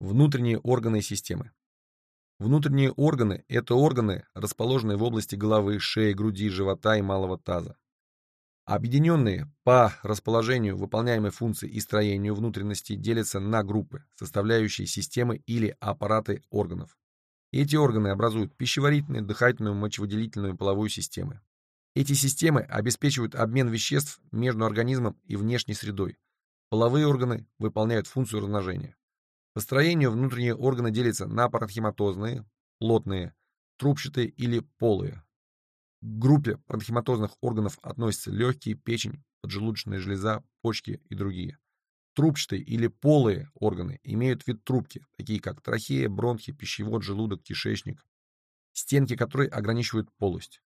Внутренние органы и системы. Внутренние органы – это органы, расположенные в области головы, шеи, груди, живота и малого таза. Объединенные по расположению выполняемой функции и строению внутренностей делятся на группы, составляющие системы или аппараты органов. Эти органы образуют пищеварительную, дыхательную, мочевыделительную и половую системы. Эти системы обеспечивают обмен веществ между организмом и внешней средой. Половые органы выполняют функцию размножения. По строению внутренние органы делятся на паренхиматозные, плотные, трубчатые или полые. К группе паренхиматозных органов относятся легкие, печень, поджелудочная железа, почки и другие. Трубчатые или полые органы имеют вид трубки, такие как трахея, бронхи, пищевод, желудок, кишечник, стенки которой ограничивают полость.